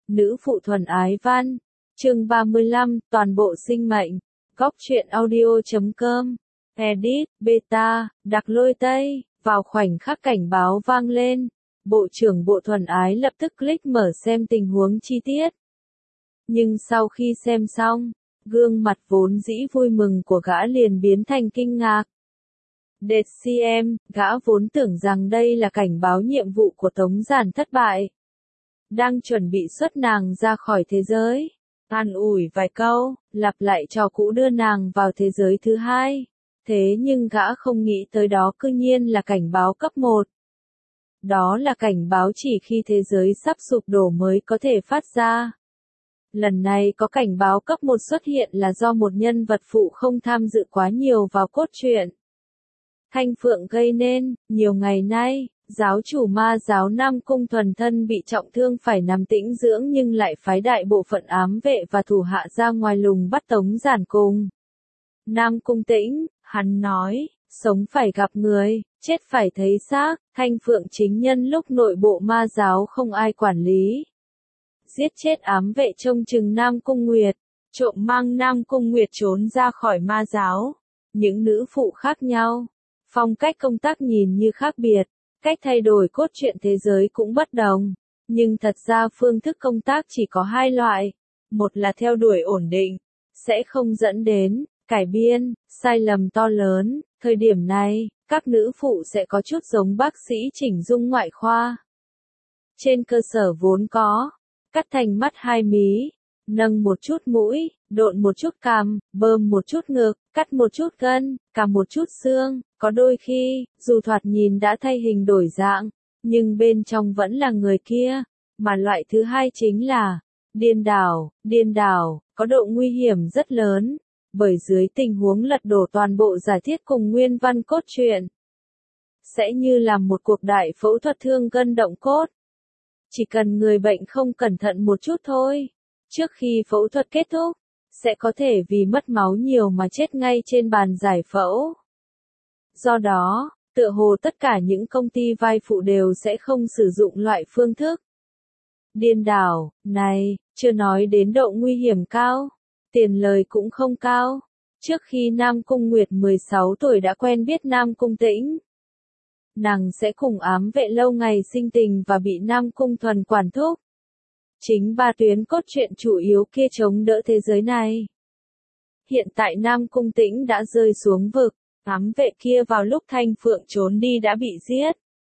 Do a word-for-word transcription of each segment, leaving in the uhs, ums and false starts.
Nữ phụ thuần ái văn. Chương ba mươi lăm, toàn bộ sinh mệnh. Góc truyện audio chấm com. Edit, beta, đặc lôi Tây. Vào khoảnh khắc cảnh báo vang lên, Bộ trưởng Bộ thuần ái lập tức click mở xem tình huống chi tiết. Nhưng sau khi xem xong, gương mặt vốn dĩ vui mừng của gã liền biến thành kinh ngạc. Đệt xê em, gã vốn tưởng rằng đây là cảnh báo nhiệm vụ của Tống Giản thất bại. Đang chuẩn bị xuất nàng ra khỏi thế giới. An ủi vài câu, lặp lại trò cũ đưa nàng vào thế giới thứ hai. Thế nhưng gã không nghĩ tới đó cư nhiên là cảnh báo cấp một. Đó là cảnh báo chỉ khi thế giới sắp sụp đổ mới có thể phát ra. Lần này có cảnh báo cấp một xuất hiện là do một nhân vật phụ không tham dự quá nhiều vào cốt truyện. Thanh Phượng gây nên, nhiều ngày nay, giáo chủ ma giáo Nam Cung Thuần thân bị trọng thương phải nằm tĩnh dưỡng nhưng lại phái đại bộ phận ám vệ và thủ hạ ra ngoài lùng bắt Tống Giản cùng. Nam Cung Tĩnh, hắn nói, sống phải gặp người, chết phải thấy xác, Thanh Phượng chính nhân lúc nội bộ ma giáo không ai quản lý. Giết chết ám vệ trông chừng Nam Cung Nguyệt, trộm mang Nam Cung Nguyệt trốn ra khỏi ma giáo. Những nữ phụ khác nhau, phong cách công tác nhìn như khác biệt, cách thay đổi cốt truyện thế giới cũng bất đồng. Nhưng thật ra phương thức công tác chỉ có hai loại. Một là theo đuổi ổn định, sẽ không dẫn đến cải biên, sai lầm to lớn. Thời điểm này, các nữ phụ sẽ có chút giống bác sĩ chỉnh dung ngoại khoa. Trên cơ sở vốn có, cắt thành mắt hai mí, nâng một chút mũi, độn một chút cằm, bơm một chút ngực, cắt một chút gân, cằm một chút xương. Có đôi khi, dù thoạt nhìn đã thay hình đổi dạng, nhưng bên trong vẫn là người kia. Mà loại thứ hai chính là điên đảo. Điên đảo có độ nguy hiểm rất lớn, bởi dưới tình huống lật đổ toàn bộ giả thiết cùng nguyên văn cốt truyện, sẽ như làm một cuộc đại phẫu thuật thương gân động cốt. Chỉ cần người bệnh không cẩn thận một chút thôi, trước khi phẫu thuật kết thúc, sẽ có thể vì mất máu nhiều mà chết ngay trên bàn giải phẫu. Do đó, tựa hồ tất cả những công ty vai phụ đều sẽ không sử dụng loại phương thức điên đảo này, chưa nói đến độ nguy hiểm cao, tiền lời cũng không cao. Trước khi Nam Cung Nguyệt mười sáu tuổi đã quen biết Nam Cung Tĩnh, nàng sẽ cùng ám vệ lâu ngày sinh tình và bị Nam Cung Thuần quản thúc. Chính ba tuyến cốt truyện chủ yếu kia chống đỡ thế giới này. Hiện tại Nam Cung Tĩnh đã rơi xuống vực, ám vệ kia vào lúc Thanh Phượng trốn đi đã bị giết.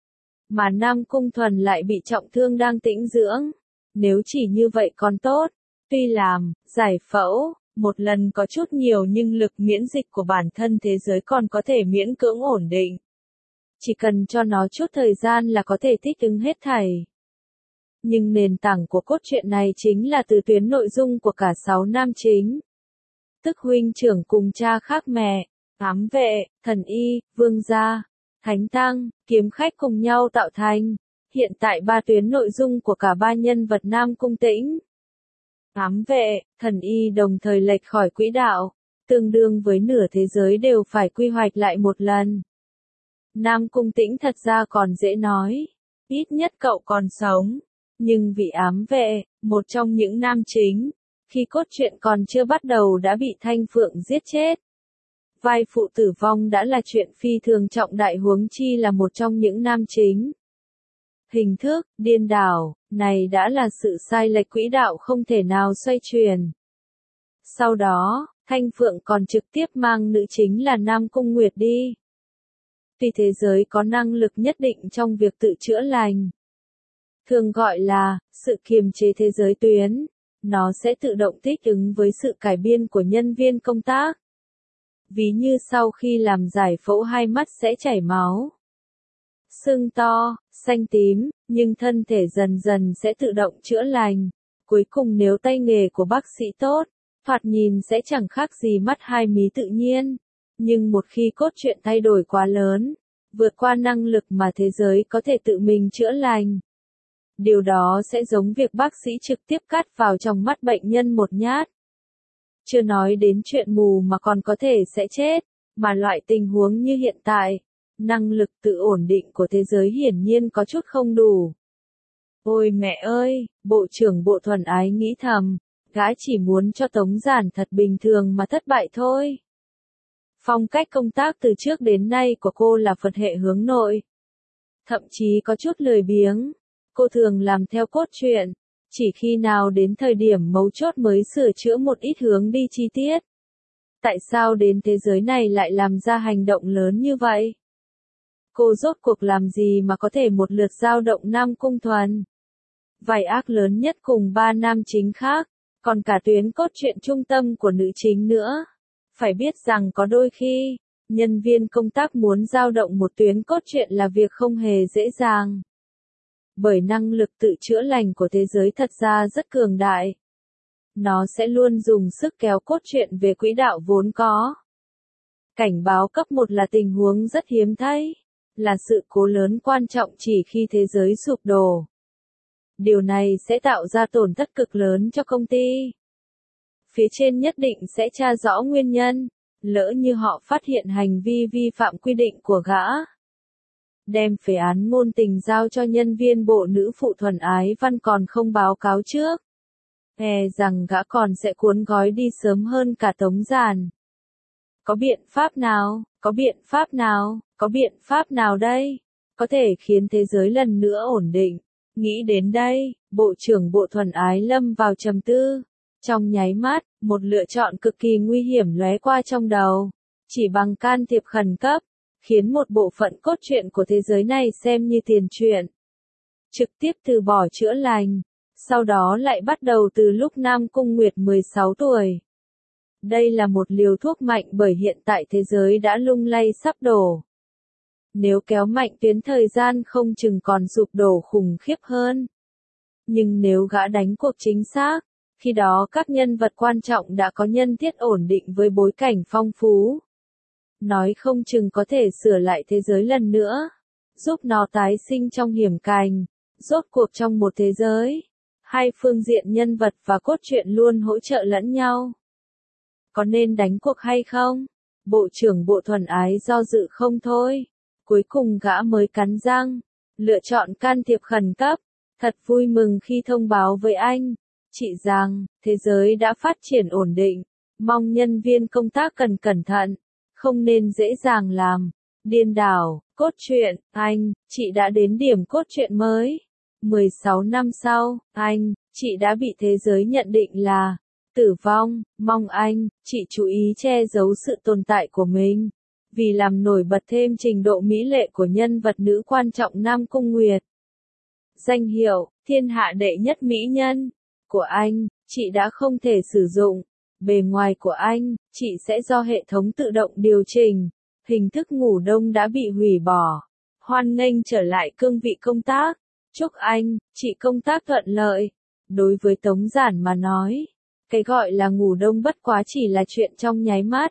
Mà Nam Cung Thuần lại bị trọng thương đang tĩnh dưỡng. Nếu chỉ như vậy còn tốt, tuy làm, giải phẫu, một lần có chút nhiều nhưng lực miễn dịch của bản thân thế giới còn có thể miễn cưỡng ổn định. Chỉ cần cho nó chút thời gian là có thể thích ứng hết thảy. Nhưng nền tảng của cốt truyện này chính là từ tuyến nội dung của cả sáu nam chính. Tức huynh trưởng cùng cha khác mẹ, ám vệ, thần y, vương gia, thánh tăng, kiếm khách cùng nhau tạo thành. Hiện tại ba tuyến nội dung của cả ba nhân vật Nam Cung Tĩnh, ám vệ, thần y đồng thời lệch khỏi quỹ đạo, tương đương với nửa thế giới đều phải quy hoạch lại một lần. Nam Cung Tĩnh thật ra còn dễ nói, ít nhất cậu còn sống. Nhưng vị ám vệ, một trong những nam chính, khi cốt truyện còn chưa bắt đầu đã bị Thanh Phượng giết chết. Vai phụ tử vong đã là chuyện phi thường trọng đại, huống chi là một trong những nam chính. Hình thức, điên đảo, này đã là sự sai lệch quỹ đạo không thể nào xoay chuyển. Sau đó, Thanh Phượng còn trực tiếp mang nữ chính là Nam Cung Nguyệt đi. Tuy thế giới có năng lực nhất định trong việc tự chữa lành, thường gọi là sự kiềm chế thế giới tuyến, nó sẽ tự động thích ứng với sự cải biên của nhân viên công tác. Ví như sau khi làm giải phẫu hai mắt sẽ chảy máu, sưng to, xanh tím, nhưng thân thể dần dần sẽ tự động chữa lành. Cuối cùng nếu tay nghề của bác sĩ tốt, thoạt nhìn sẽ chẳng khác gì mắt hai mí tự nhiên. Nhưng một khi cốt truyện thay đổi quá lớn, vượt qua năng lực mà thế giới có thể tự mình chữa lành, điều đó sẽ giống việc bác sĩ trực tiếp cắt vào trong mắt bệnh nhân một nhát. Chưa nói đến chuyện mù mà còn có thể sẽ chết, mà loại tình huống như hiện tại, năng lực tự ổn định của thế giới hiển nhiên có chút không đủ. Ôi mẹ ơi, bộ trưởng Bộ Thuần Ái nghĩ thầm, gã chỉ muốn cho Tống Giản thật bình thường mà thất bại thôi. Phong cách công tác từ trước đến nay của cô là Phật hệ hướng nội. Thậm chí có chút lười biếng. Cô thường làm theo cốt truyện, chỉ khi nào đến thời điểm mấu chốt mới sửa chữa một ít hướng đi chi tiết. Tại sao đến thế giới này lại làm ra hành động lớn như vậy? Cô rốt cuộc làm gì mà có thể một lượt dao động Nam Cung Thuần? Vài ác lớn nhất cùng ba nam chính khác, còn cả tuyến cốt truyện trung tâm của nữ chính nữa. Phải biết rằng có đôi khi, nhân viên công tác muốn dao động một tuyến cốt truyện là việc không hề dễ dàng. Bởi năng lực tự chữa lành của thế giới thật ra rất cường đại. Nó sẽ luôn dùng sức kéo cốt truyện về quỹ đạo vốn có. Cảnh báo cấp một là tình huống rất hiếm thấy, là sự cố lớn quan trọng chỉ khi thế giới sụp đổ. Điều này sẽ tạo ra tổn thất cực lớn cho công ty. Phía trên nhất định sẽ tra rõ nguyên nhân, lỡ như họ phát hiện hành vi vi phạm quy định của gã. Đem phê án ngôn tình giao cho nhân viên bộ nữ phụ Thuần Ái Văn còn không báo cáo trước. E rằng gã còn sẽ cuốn gói đi sớm hơn cả Tống Giản. Có biện pháp nào, có biện pháp nào, có biện pháp nào đây? Có thể khiến thế giới lần nữa ổn định. Nghĩ đến đây, Bộ trưởng Bộ Thuần Ái lâm vào trầm tư. Trong nháy mắt, một lựa chọn cực kỳ nguy hiểm lóe qua trong đầu. Chỉ bằng can thiệp khẩn cấp, khiến một bộ phận cốt truyện của thế giới này xem như tiền truyện. Trực tiếp từ bỏ chữa lành, sau đó lại bắt đầu từ lúc Nam Cung Nguyệt mười sáu tuổi. Đây là một liều thuốc mạnh bởi hiện tại thế giới đã lung lay sắp đổ. Nếu kéo mạnh tuyến thời gian không chừng còn sụp đổ khủng khiếp hơn. Nhưng nếu gã đánh cuộc chính xác, khi đó các nhân vật quan trọng đã có nhân thiết ổn định với bối cảnh phong phú. Nói không chừng có thể sửa lại thế giới lần nữa, giúp nó tái sinh trong hiểm cảnh. Rốt cuộc trong một thế giới, hai phương diện nhân vật và cốt truyện luôn hỗ trợ lẫn nhau. Có nên đánh cuộc hay không? Bộ trưởng Bộ Thuần Ái do dự không thôi. Cuối cùng gã mới cắn răng, lựa chọn can thiệp khẩn cấp. Thật vui mừng khi thông báo với anh, chị rằng, thế giới đã phát triển ổn định. Mong nhân viên công tác cần cẩn thận, không nên dễ dàng làm. Điên đảo, cốt truyện, anh, chị đã đến điểm cốt truyện mới. mười sáu năm sau, anh, chị đã bị thế giới nhận định là tử vong. Mong anh, chị chú ý che giấu sự tồn tại của mình. Vì làm nổi bật thêm trình độ mỹ lệ của nhân vật nữ quan trọng Nam Cung Nguyệt. Danh hiệu, thiên hạ đệ nhất mỹ nhân, của anh, chị đã không thể sử dụng. Bề ngoài của anh, chị sẽ do hệ thống tự động điều chỉnh. Hình thức ngủ đông đã bị hủy bỏ. Hoan nghênh trở lại cương vị công tác. Chúc anh, chị công tác thuận lợi. Đối với Tống Giản mà nói, cái gọi là ngủ đông bất quá chỉ là chuyện trong nháy mắt.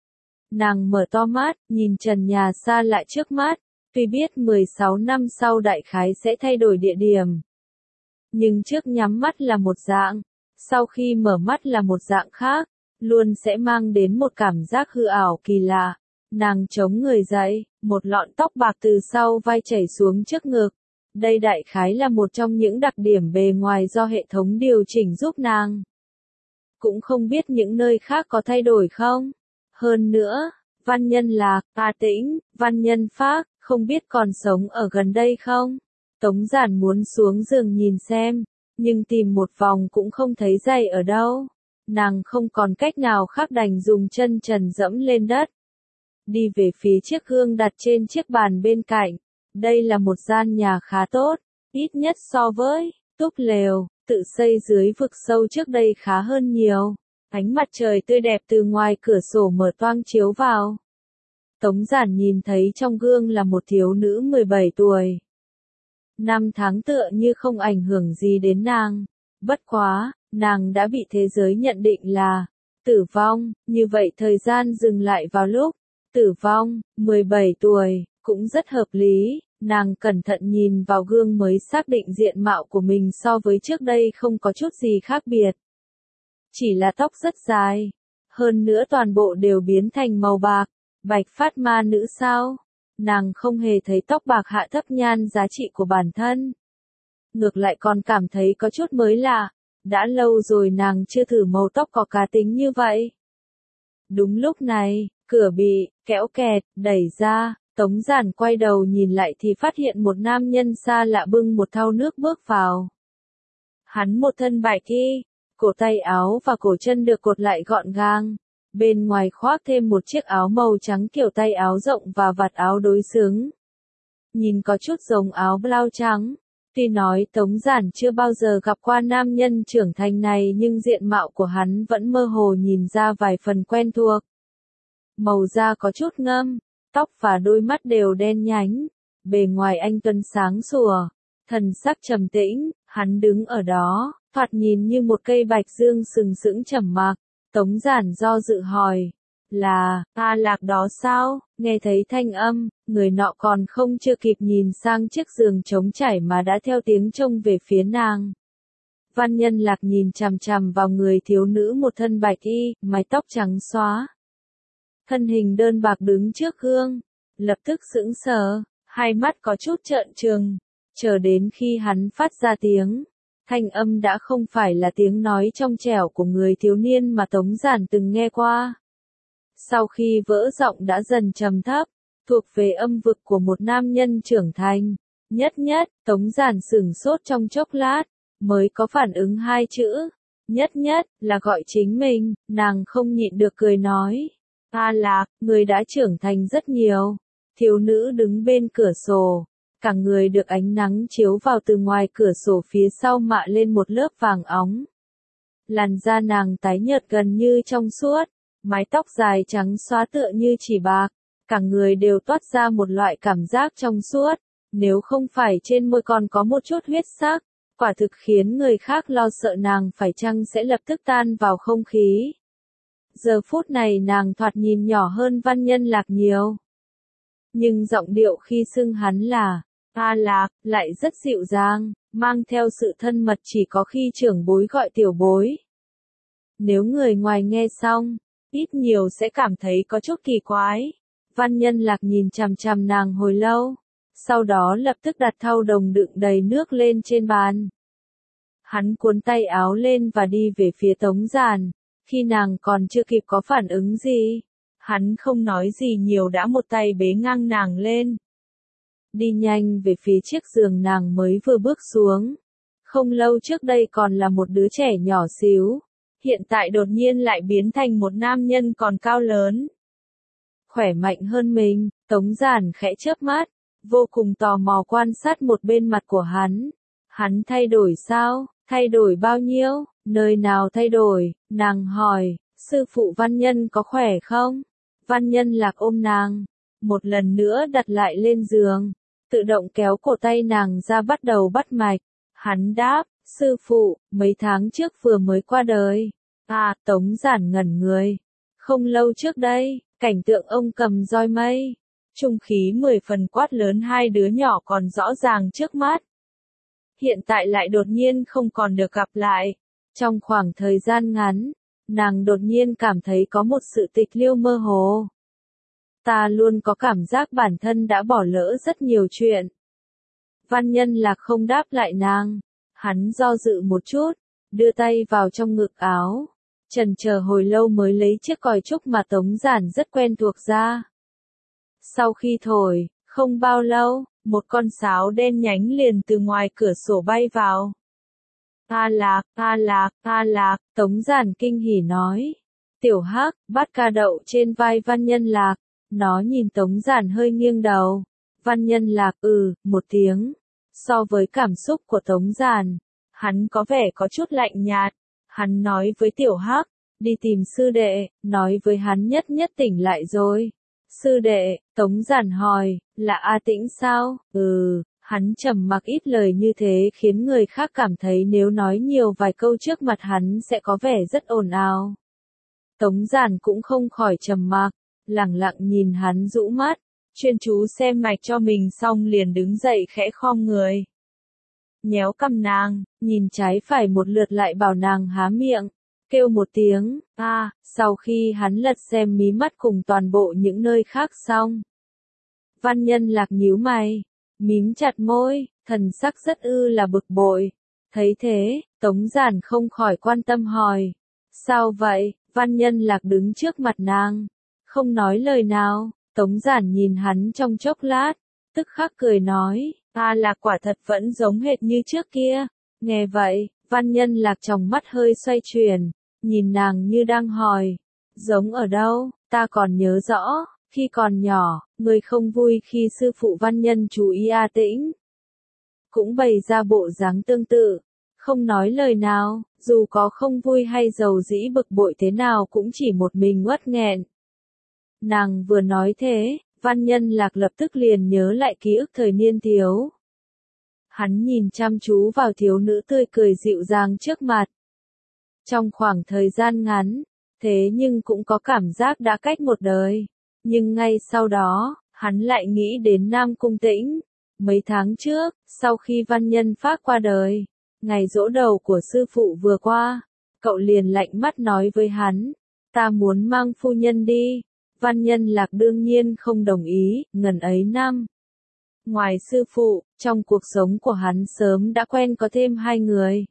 Nàng mở to mắt, nhìn trần nhà xa lại trước mắt, tuy biết mười sáu năm sau đại khái sẽ thay đổi địa điểm. Nhưng trước nhắm mắt là một dạng, sau khi mở mắt là một dạng khác, luôn sẽ mang đến một cảm giác hư ảo kỳ lạ. Nàng chống người dậy, một lọn tóc bạc từ sau vai chảy xuống trước ngực. Đây đại khái là một trong những đặc điểm bề ngoài do hệ thống điều chỉnh giúp nàng. Cũng không biết những nơi khác có thay đổi không? Hơn nữa, Văn Nhân Lạc, A Tĩnh, Văn Nhân Phác, không biết còn sống ở gần đây không? Tống Giản muốn xuống giường nhìn xem, nhưng tìm một vòng cũng không thấy giày ở đâu. Nàng không còn cách nào khác đành dùng chân trần dẫm lên đất. Đi về phía chiếc gương đặt trên chiếc bàn bên cạnh. Đây là một gian nhà khá tốt, ít nhất so với túp lều, tự xây dưới vực sâu trước đây khá hơn nhiều. Ánh mặt trời tươi đẹp từ ngoài cửa sổ mở toang chiếu vào. Tống Giản nhìn thấy trong gương là một thiếu nữ mười bảy tuổi. Năm tháng tựa như không ảnh hưởng gì đến nàng. Bất quá, nàng đã bị thế giới nhận định là tử vong, như vậy thời gian dừng lại vào lúc tử vong, mười bảy tuổi, cũng rất hợp lý. Nàng cẩn thận nhìn vào gương mới xác định diện mạo của mình so với trước đây không có chút gì khác biệt. Chỉ là tóc rất dài, hơn nữa toàn bộ đều biến thành màu bạc. Bạch phát ma nữ sao? Nàng không hề thấy tóc bạc hạ thấp nhan giá trị của bản thân. ngược lại còn cảm thấy có chút mới lạ, đã lâu rồi nàng chưa thử màu tóc có cá tính như vậy. Đúng lúc này, cửa bị kéo kẹt đẩy ra, Tống Giản quay đầu nhìn lại thì phát hiện một nam nhân xa lạ bưng một thau nước bước vào. Hắn một thân bạch y, cổ tay áo và cổ chân được cột lại gọn gàng, bên ngoài khoác thêm một chiếc áo màu trắng kiểu tay áo rộng và vạt áo đối xứng. Nhìn có chút giống áo blau trắng. Tuy nói Tống Giản chưa bao giờ gặp qua nam nhân trưởng thành này nhưng diện mạo của hắn vẫn mơ hồ nhìn ra vài phần quen thuộc. Màu da có chút ngâm, tóc và đôi mắt đều đen nhánh, bề ngoài anh tuấn sáng sủa, thần sắc trầm tĩnh, hắn đứng ở đó, thoạt nhìn như một cây bạch dương sừng sững trầm mặc. Tống Giản do dự hỏi, là, A Lạc đó sao? Nghe thấy thanh âm, người nọ còn không chưa kịp nhìn sang chiếc giường trống trải mà đã theo tiếng trông về phía nàng. Văn Nhân Lạc nhìn chằm chằm vào người thiếu nữ một thân bạch y, mái tóc trắng xóa. Thân hình đơn bạc đứng trước gương, lập tức sững sờ, hai mắt có chút trợn trừng, chờ đến khi hắn phát ra tiếng. Thanh âm đã không phải là tiếng nói trong trẻo của người thiếu niên mà Tống Giản từng nghe qua. Sau khi vỡ giọng đã dần trầm thấp, thuộc về âm vực của một nam nhân trưởng thành. Nhất nhất, Tống Giản sửng sốt trong chốc lát, mới có phản ứng hai chữ. Nhất nhất, là gọi chính mình, nàng không nhịn được cười nói. A Lạc, người đã trưởng thành rất nhiều. Thiếu nữ đứng bên cửa sổ. Cả người được ánh nắng chiếu vào từ ngoài cửa sổ phía sau mạ lên một lớp vàng óng. Làn da nàng tái nhợt gần như trong suốt, mái tóc dài trắng xóa tựa như chỉ bạc, cả người đều toát ra một loại cảm giác trong suốt, nếu không phải trên môi còn có một chút huyết sắc, quả thực khiến người khác lo sợ nàng phải chăng sẽ lập tức tan vào không khí. Giờ phút này nàng thoạt nhìn nhỏ hơn Văn Nhân Lạc nhiều. Nhưng giọng điệu khi xưng hắn là A Lạc, lại rất dịu dàng, mang theo sự thân mật chỉ có khi trưởng bối gọi tiểu bối. Nếu người ngoài nghe xong, ít nhiều sẽ cảm thấy có chút kỳ quái. Văn Nhân Lạc nhìn chằm chằm nàng hồi lâu, sau đó lập tức đặt thau đồng đựng đầy nước lên trên bàn. Hắn cuốn tay áo lên và đi về phía Tống Giản, khi nàng còn chưa kịp có phản ứng gì. Hắn không nói gì nhiều đã một tay bế ngang nàng lên. Đi nhanh về phía chiếc giường nàng mới vừa bước xuống. Không lâu trước đây còn là một đứa trẻ nhỏ xíu, hiện tại đột nhiên lại biến thành một nam nhân còn cao lớn. Khỏe mạnh hơn mình, Tống Giản khẽ chớp mắt, vô cùng tò mò quan sát một bên mặt của hắn. Hắn thay đổi sao? Thay đổi bao nhiêu? Nơi nào thay đổi? Nàng hỏi, sư phụ Văn Nhân có khỏe không? Văn Nhân Lạc ôm nàng, một lần nữa đặt lại lên giường, tự động kéo cổ tay nàng ra bắt đầu bắt mạch. Hắn đáp, sư phụ, mấy tháng trước vừa mới qua đời. À, Tống Giản ngẩn người. Không lâu trước đây, cảnh tượng ông cầm roi mây, trung khí mười phần quát lớn hai đứa nhỏ còn rõ ràng trước mắt. Hiện tại lại đột nhiên không còn được gặp lại. Trong khoảng thời gian ngắn, nàng đột nhiên cảm thấy có một sự tịch liêu mơ hồ. Ta luôn có cảm giác bản thân đã bỏ lỡ rất nhiều chuyện. Văn Nhân Lạc không đáp lại nàng. Hắn do dự một chút, đưa tay vào trong ngực áo. Chần chờ hồi lâu mới lấy chiếc còi trúc mà Tống Giản rất quen thuộc ra. Sau khi thổi, không bao lâu, một con sáo đen nhánh liền từ ngoài cửa sổ bay vào. A Lạc, A Lạc, A Lạc, Tống Giản kinh hỉ nói. Tiểu Hắc, bắt ca đậu trên vai Văn Nhân Lạc. Nó nhìn Tống Giản hơi nghiêng đầu. Văn Nhân Lạc ừ, một tiếng. So với cảm xúc của Tống Giản, hắn có vẻ có chút lạnh nhạt. Hắn nói với Tiểu Hắc, đi tìm sư đệ, nói với hắn nhất nhất tỉnh lại rồi. Sư đệ, Tống Giản hỏi, là A Tĩnh sao? Ừ, hắn trầm mặc ít lời như thế khiến người khác cảm thấy nếu nói nhiều vài câu trước mặt hắn sẽ có vẻ rất ồn ào. Tống Giản cũng không khỏi trầm mặc, lẳng lặng nhìn hắn rũ mắt, chuyên chú xem mạch cho mình xong liền đứng dậy khẽ khom người. Nhéo cằm nàng, nhìn trái phải một lượt lại bảo nàng há miệng, kêu một tiếng, a, à, sau khi hắn lật xem mí mắt cùng toàn bộ những nơi khác xong. Văn Nhân Lạc nhíu mày, mím chặt môi, thần sắc rất ư là bực bội. Thấy thế, Tống Giản không khỏi quan tâm hỏi. Sao vậy? Văn Nhân Lạc đứng trước mặt nàng, không nói lời nào. Tống Giản nhìn hắn trong chốc lát, tức khắc cười nói, A Lạc quả thật vẫn giống hệt như trước kia. Nghe vậy, Văn Nhân Lạc trong mắt hơi xoay chuyển, nhìn nàng như đang hỏi, giống ở đâu? Ta còn nhớ rõ, khi còn nhỏ, người không vui khi sư phụ Văn Nhân chú ý A Tĩnh cũng bày ra bộ dáng tương tự, không nói lời nào, dù có không vui hay giàu dĩ bực bội thế nào cũng chỉ một mình uất nghẹn. Nàng vừa nói thế, Văn Nhân Lạc lập tức liền nhớ lại ký ức thời niên thiếu. Hắn nhìn chăm chú vào thiếu nữ tươi cười dịu dàng trước mặt. Trong khoảng thời gian ngắn, thế nhưng cũng có cảm giác đã cách một đời. Nhưng ngay sau đó, hắn lại nghĩ đến Nam Cung Tĩnh. Mấy tháng trước, sau khi Văn Nhân Phác qua đời, ngày giỗ đầu của sư phụ vừa qua, cậu liền lạnh mắt nói với hắn, ta muốn mang phu nhân đi. Văn Nhân Lạc đương nhiên không đồng ý, ngần ấy năm. Ngoài sư phụ, trong cuộc sống của hắn sớm đã quen có thêm hai người.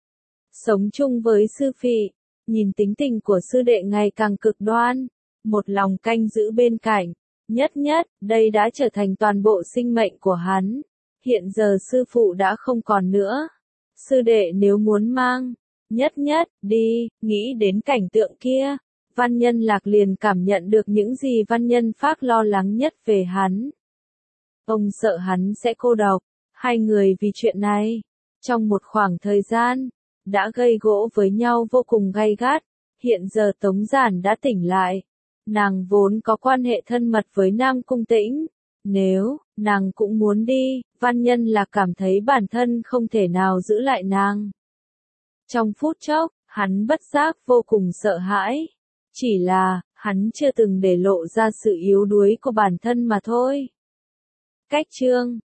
Sống chung với sư phỉ, nhìn tính tình của sư đệ ngày càng cực đoan, một lòng canh giữ bên cạnh. Nhất nhất, đây đã trở thành toàn bộ sinh mệnh của hắn. Hiện giờ sư phụ đã không còn nữa. Sư đệ nếu muốn mang, nhất nhất, đi, nghĩ đến cảnh tượng kia. Văn Nhân Lạc liền cảm nhận được những gì Văn Nhân Phác lo lắng nhất về hắn. Ông sợ hắn sẽ cô độc. Hai người vì chuyện này, trong một khoảng thời gian, đã gây gỗ với nhau vô cùng gay gắt. Hiện giờ Tống Giản đã tỉnh lại. Nàng vốn có quan hệ thân mật với Nam Cung Tĩnh. Nếu, nàng cũng muốn đi, Văn Nhân Lạc cảm thấy bản thân không thể nào giữ lại nàng. Trong phút chốc, hắn bất giác vô cùng sợ hãi. Chỉ là, hắn chưa từng để lộ ra sự yếu đuối của bản thân mà thôi. Cách chương